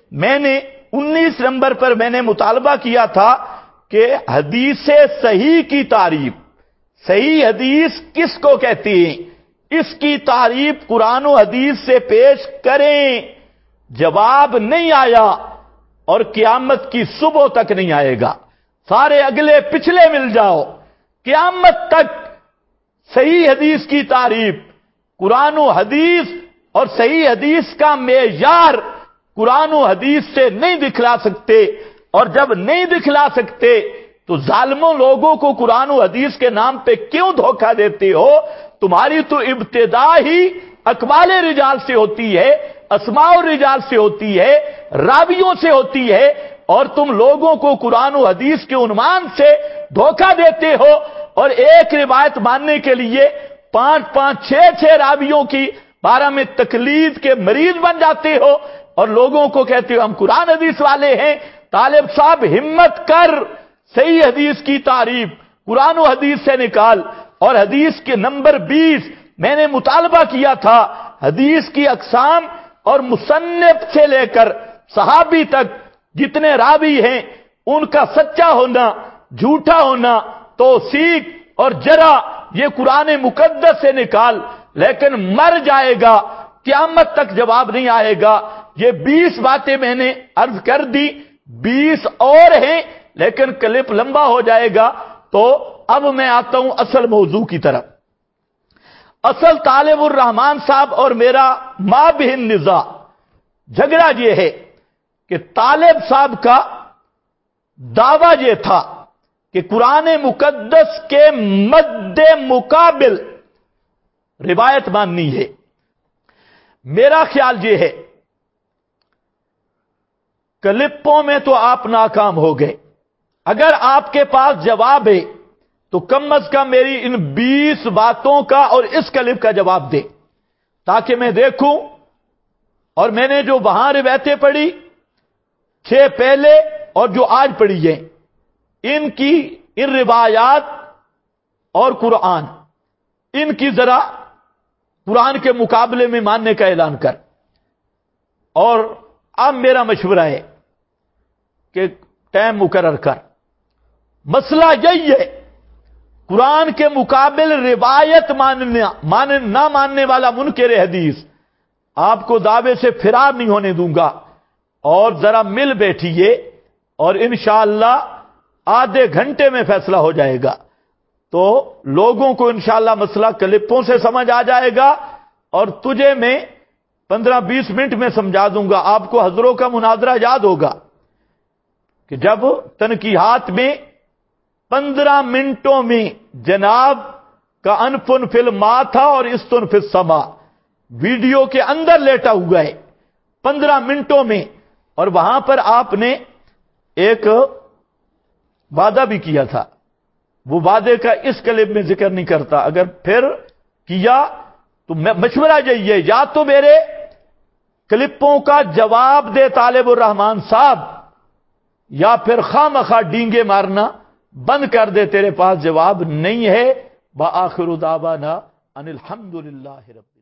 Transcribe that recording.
میں نے 19 نمبر پر میں نے مطالبہ کیا تھا کہ حدیث صحیح کی تعریف، صحیح حدیث کس کو کہتے ہیں، اس کی تعریف قرآن و حدیث سے پیش کریں۔ جواب نہیں آیا اور قیامت کی صبح تک نہیں آئے گا۔ سارے اگلے پچھلے مل جاؤ، قیامت تک صحیح حدیث کی تعریف، قرآن و حدیث اور صحیح حدیث کا معیار قرآن و حدیث سے نہیں دکھلا سکتے، اور جب نہیں دکھلا سکتے تو ظالموں لوگوں کو قرآن و حدیث کے نام پہ کیوں دھوکہ دیتے ہو؟ تمہاری تو ابتدا ہی اقوال رجال سے ہوتی ہے، اسماء الرجال سے ہوتی ہے، راویوں سے ہوتی ہے، اور تم لوگوں کو قرآن و حدیث کے عنوان سے دھوکہ دیتے ہو، اور ایک روایت ماننے کے لیے 5-5 6 راویوں کی بارہ میں تقلید کے مریض بن جاتے ہو، اور لوگوں کو کہتے ہو ہم قرآن حدیث والے ہیں۔ طالب صاحب ہمت کر، صحیح حدیث کی تعریف قرآن و حدیث سے نکال۔ اور حدیث کے نمبر 20 میں نے مطالبہ کیا تھا، حدیث کی اقسام اور مصنف سے لے کر صحابی تک جتنے راوی ہیں ان کا سچا ہونا، جھوٹا ہونا، توثیق اور جرح، یہ قرآن مقدس سے نکال۔ لیکن مر جائے گا، قیامت تک جواب نہیں آئے گا۔ یہ 20 باتیں میں نے عرض کر دی، 20 اور ہیں لیکن کلپ لمبا ہو جائے گا، تو اب میں آتا ہوں اصل موضوع کی طرف۔ اصل طالب الرحمان صاحب اور میرا مابہن نزاع، جھگڑا یہ ہے کہ طالب صاحب کا دعویٰ یہ تھا کہ قرآن مقدس کے مد مقابل روایت ماننی ہے۔ میرا خیال یہ ہے کلپوں میں تو آپ ناکام ہو گئے، اگر آپ کے پاس جواب ہے تو کم از کم میری ان 20 باتوں کا اور اس کلپ کا جواب دے، تاکہ میں دیکھوں۔ اور میں نے جو وہاں روایتیں پڑھی 6 پہلے اور جو آج پڑھی ہیں، ان روایات اور قرآن، ان کی ذرا قرآن کے مقابلے میں ماننے کا اعلان کر۔ اور اب میرا مشورہ ہے کہ ٹائم مقرر کر۔ مسئلہ یہی ہے، قرآن کے مقابل روایت نہ ماننے والا منکر حدیث آپ کو دعوے سے فرار نہیں ہونے دوں گا، اور ذرا مل بیٹھیے اور انشاءاللہ آدھے گھنٹے میں فیصلہ ہو جائے گا۔ تو لوگوں کو انشاءاللہ مسئلہ کلپوں سے سمجھ آ جائے گا، اور تجھے میں 15-20 منٹ میں سمجھا دوں گا۔ آپ کو حضروں کا مناظرہ یاد ہوگا کہ جب تنقیحات میں 15 منٹوں میں جناب کا انفن فی الما تھا اور استن فی السما، ویڈیو کے اندر لیٹا ہوا ہے 15 منٹوں میں، اور وہاں پر آپ نے ایک وعدہ بھی کیا تھا، وہ وعدے کا اس کلپ میں ذکر نہیں کرتا، اگر پھر کیا تو مشورہ یہی ہے، یا تو میرے کلپوں کا جواب دے طالب الرحمان صاحب، یا پھر خواہ مخواہ ڈینگے مارنا بند کر دے، تیرے پاس جواب نہیں ہے۔ وآخر دعوانا ان الحمدللہ رب